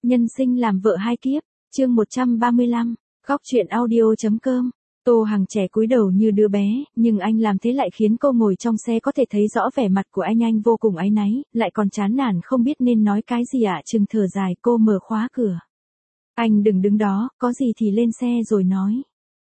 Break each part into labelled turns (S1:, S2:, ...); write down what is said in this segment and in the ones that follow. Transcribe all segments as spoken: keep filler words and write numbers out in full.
S1: Nhân sinh làm vợ hai kiếp, chương một trăm ba mươi lăm, góc truyện audio.com. Tô Hằng trẻ cúi đầu như đứa bé, nhưng anh làm thế lại khiến cô ngồi trong xe có thể thấy rõ vẻ mặt của anh anh vô cùng áy náy, lại còn chán nản không biết nên nói cái gì ạ. Chừng thở dài cô mở khóa cửa. Anh đừng đứng đó, có gì thì lên xe rồi nói.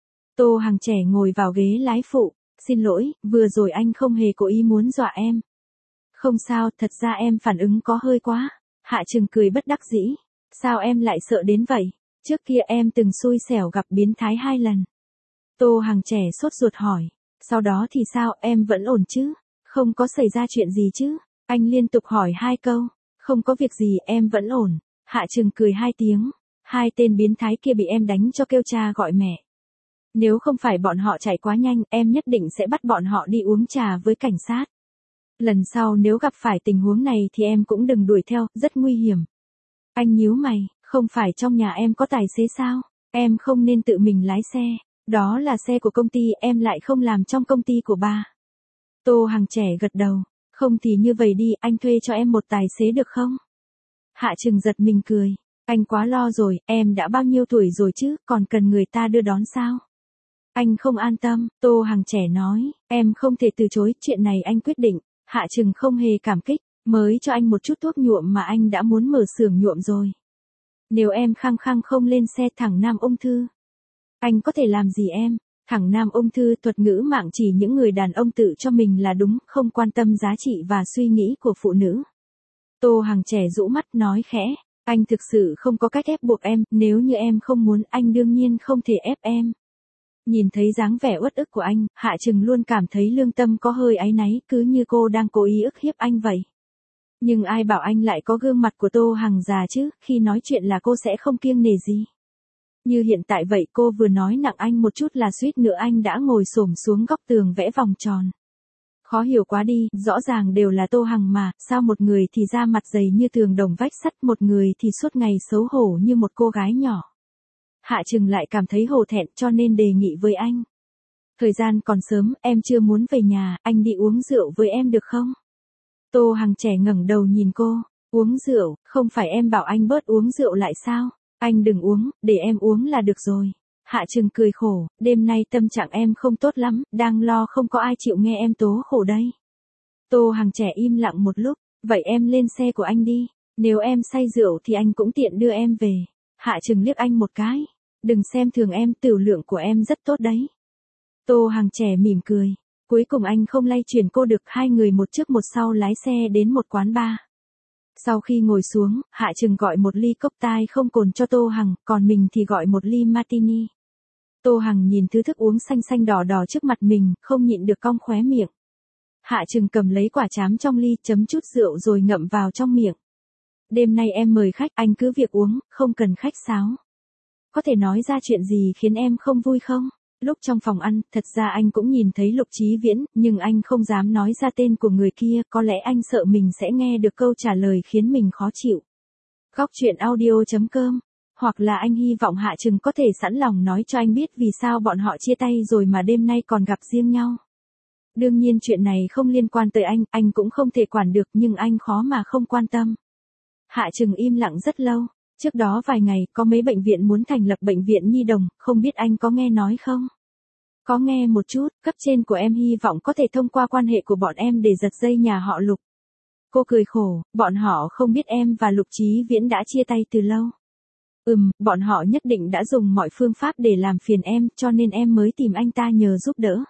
S1: Tô Hằng trẻ ngồi vào ghế lái phụ. Xin lỗi, vừa rồi anh không hề cố ý muốn dọa em. Không sao, thật ra em phản ứng có hơi quá. Hạ Trừng cười bất đắc dĩ. Sao em lại sợ đến vậy? Trước kia em từng xui xẻo gặp biến thái hai lần. Tô Hằng trẻ sốt ruột hỏi. Sau đó thì sao, em vẫn ổn chứ? Không có xảy ra chuyện gì chứ? Anh liên tục hỏi hai câu. Không có việc gì, em vẫn ổn. Hạ Trừng cười hai tiếng. Hai tên biến thái kia bị em đánh cho kêu cha gọi mẹ. Nếu không phải bọn họ chạy quá nhanh, em nhất định sẽ bắt bọn họ đi uống trà với cảnh sát. Lần sau nếu gặp phải tình huống này thì em cũng đừng đuổi theo, rất nguy hiểm. Anh nhíu mày, không phải trong nhà em có tài xế sao? Em không nên tự mình lái xe. Đó là xe của công ty, em lại không làm trong công ty của ba. Tô Hằng trẻ gật đầu. Không thì như vậy đi, anh thuê cho em một tài xế được không? Hạ Trừng giật mình cười. Anh quá lo rồi, em đã bao nhiêu tuổi rồi chứ, còn cần người ta đưa đón sao? Anh không an tâm, Tô Hằng trẻ nói, em không thể từ chối, chuyện này anh quyết định. Hạ Trừng không hề cảm kích, mới cho anh một chút thuốc nhuộm mà anh đã muốn mở xưởng nhuộm rồi. Nếu em khăng khăng không lên xe thẳng nam ung thư, anh có thể làm gì em? Thẳng nam ung thư thuật ngữ mạng chỉ những người đàn ông tự cho mình là đúng, không quan tâm giá trị và suy nghĩ của phụ nữ. Tô Hằng trẻ rũ mắt nói khẽ, anh thực sự không có cách ép buộc em, nếu như em không muốn anh đương nhiên không thể ép em. Nhìn thấy dáng vẻ uất ức của anh, Hạ Trừng luôn cảm thấy lương tâm có hơi áy náy, cứ như cô đang cố ý ức hiếp anh vậy. Nhưng ai bảo anh lại có gương mặt của Tô Hằng già chứ, khi nói chuyện là cô sẽ không kiêng nể gì. Như hiện tại vậy, cô vừa nói nặng anh một chút là suýt nữa anh đã ngồi xổm xuống góc tường vẽ vòng tròn. Khó hiểu quá đi, rõ ràng đều là Tô Hằng mà, sao một người thì da mặt dày như tường đồng vách sắt, một người thì suốt ngày xấu hổ như một cô gái nhỏ. Hạ Trừng lại cảm thấy hổ thẹn cho nên đề nghị với anh. Thời gian còn sớm, em chưa muốn về nhà, anh đi uống rượu với em được không? Tô Hằng trẻ ngẩng đầu nhìn cô, uống rượu, không phải em bảo anh bớt uống rượu lại sao? Anh đừng uống, để em uống là được rồi. Hạ Trừng cười khổ, đêm nay tâm trạng em không tốt lắm, đang lo không có ai chịu nghe em tố khổ đây. Tô Hằng trẻ im lặng một lúc, vậy em lên xe của anh đi, nếu em say rượu thì anh cũng tiện đưa em về. Hạ Trừng liếc anh một cái, đừng xem thường em, tửu lượng của em rất tốt đấy. Tô Hằng trẻ mỉm cười, cuối cùng anh không lay chuyển cô được, hai người một trước một sau lái xe đến một quán bar. Sau khi ngồi xuống, Hạ Trừng gọi một ly cốc tai không cồn cho Tô Hằng, còn mình thì gọi một ly martini. Tô Hằng nhìn thứ thức uống xanh xanh đỏ đỏ trước mặt mình, không nhịn được cong khóe miệng. Hạ Trừng cầm lấy quả trám trong ly, chấm chút rượu rồi ngậm vào trong miệng. Đêm nay em mời khách, anh cứ việc uống, không cần khách sáo. Có thể nói ra chuyện gì khiến em không vui không? Lúc trong phòng ăn, thật ra anh cũng nhìn thấy Lục Chí Viễn, nhưng anh không dám nói ra tên của người kia, có lẽ anh sợ mình sẽ nghe được câu trả lời khiến mình khó chịu. Góc truyện audio.com. Hoặc là anh hy vọng Hạ Trừng có thể sẵn lòng nói cho anh biết vì sao bọn họ chia tay rồi mà đêm nay còn gặp riêng nhau. Đương nhiên chuyện này không liên quan tới anh, anh cũng không thể quản được, nhưng anh khó mà không quan tâm. Hạ Trừng im lặng rất lâu. Trước đó vài ngày, có mấy bệnh viện muốn thành lập bệnh viện nhi đồng, không biết anh có nghe nói không? Có nghe một chút, cấp trên của em hy vọng có thể thông qua quan hệ của bọn em để giật dây nhà họ Lục. Cô cười khổ, bọn họ không biết em và Lục Chí Viễn đã chia tay từ lâu. Ừm, bọn họ nhất định đã dùng mọi phương pháp để làm phiền em, cho nên em mới tìm anh ta nhờ giúp đỡ.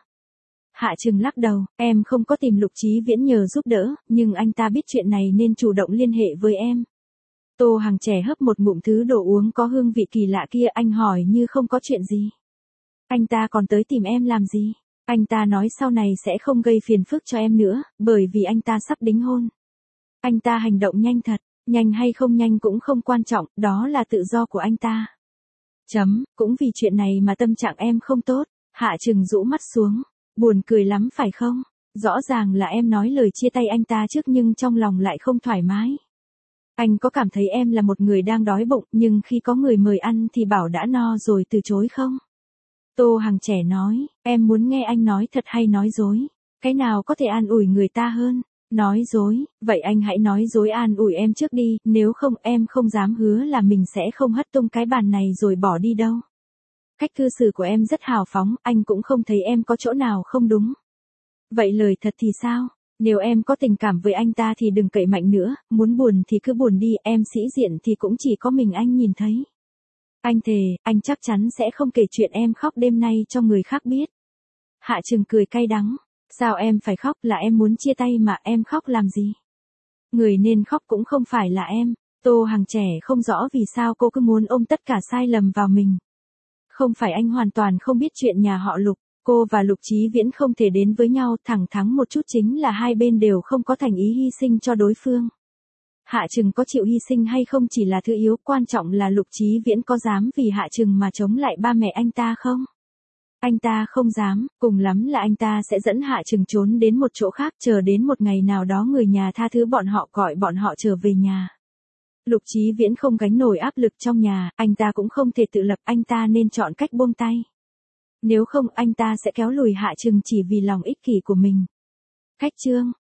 S1: Hạ Trừng lắc đầu, em không có tìm Lục Chí Viễn nhờ giúp đỡ, nhưng anh ta biết chuyện này nên chủ động liên hệ với em. Tô Hằng trẻ hấp một ngụm thứ đồ uống có hương vị kỳ lạ kia, anh hỏi như không có chuyện gì. Anh ta còn tới tìm em làm gì? Anh ta nói sau này sẽ không gây phiền phức cho em nữa, bởi vì anh ta sắp đính hôn. Anh ta hành động nhanh thật, nhanh hay không nhanh cũng không quan trọng, đó là tự do của anh ta. Chấm, cũng vì chuyện này mà tâm trạng em không tốt. Hạ Trừng rũ mắt xuống, buồn cười lắm phải không? Rõ ràng là em nói lời chia tay anh ta trước nhưng trong lòng lại không thoải mái. Anh có cảm thấy em là một người đang đói bụng, nhưng khi có người mời ăn thì bảo đã no rồi từ chối không? Tô Hằng trẻ nói, em muốn nghe anh nói thật hay nói dối? Cái nào có thể an ủi người ta hơn? Nói dối, vậy anh hãy nói dối an ủi em trước đi, nếu không em không dám hứa là mình sẽ không hất tung cái bàn này rồi bỏ đi đâu. Cách cư xử của em rất hào phóng, anh cũng không thấy em có chỗ nào không đúng. Vậy lời thật thì sao? Nếu em có tình cảm với anh ta thì đừng cậy mạnh nữa, muốn buồn thì cứ buồn đi, em sĩ diện thì cũng chỉ có mình anh nhìn thấy. Anh thề, anh chắc chắn sẽ không kể chuyện em khóc đêm nay cho người khác biết. Hạ Trừng cười cay đắng. Sao em phải khóc, là em muốn chia tay mà, em khóc làm gì? Người nên khóc cũng không phải là em. Tô Hằng trẻ không rõ vì sao cô cứ muốn ôm tất cả sai lầm vào mình. Không phải anh hoàn toàn không biết chuyện nhà họ Lục, cô và Lục Chí Viễn không thể đến với nhau, thẳng thắn một chút chính là hai bên đều không có thành ý hy sinh cho đối phương. Hạ Trừng có chịu hy sinh hay không chỉ là thứ yếu, quan trọng là Lục Chí Viễn có dám vì Hạ Trừng mà chống lại ba mẹ anh ta không? Anh ta không dám, cùng lắm là anh ta sẽ dẫn Hạ Trừng trốn đến một chỗ khác, chờ đến một ngày nào đó người nhà tha thứ bọn họ, gọi bọn họ trở về nhà. Lục Chí Viễn không gánh nổi áp lực trong nhà, anh ta cũng không thể tự lập, anh ta nên chọn cách buông tay. Nếu không anh ta sẽ kéo lùi Hạ Trừng chỉ vì lòng ích kỷ của mình. Khách trương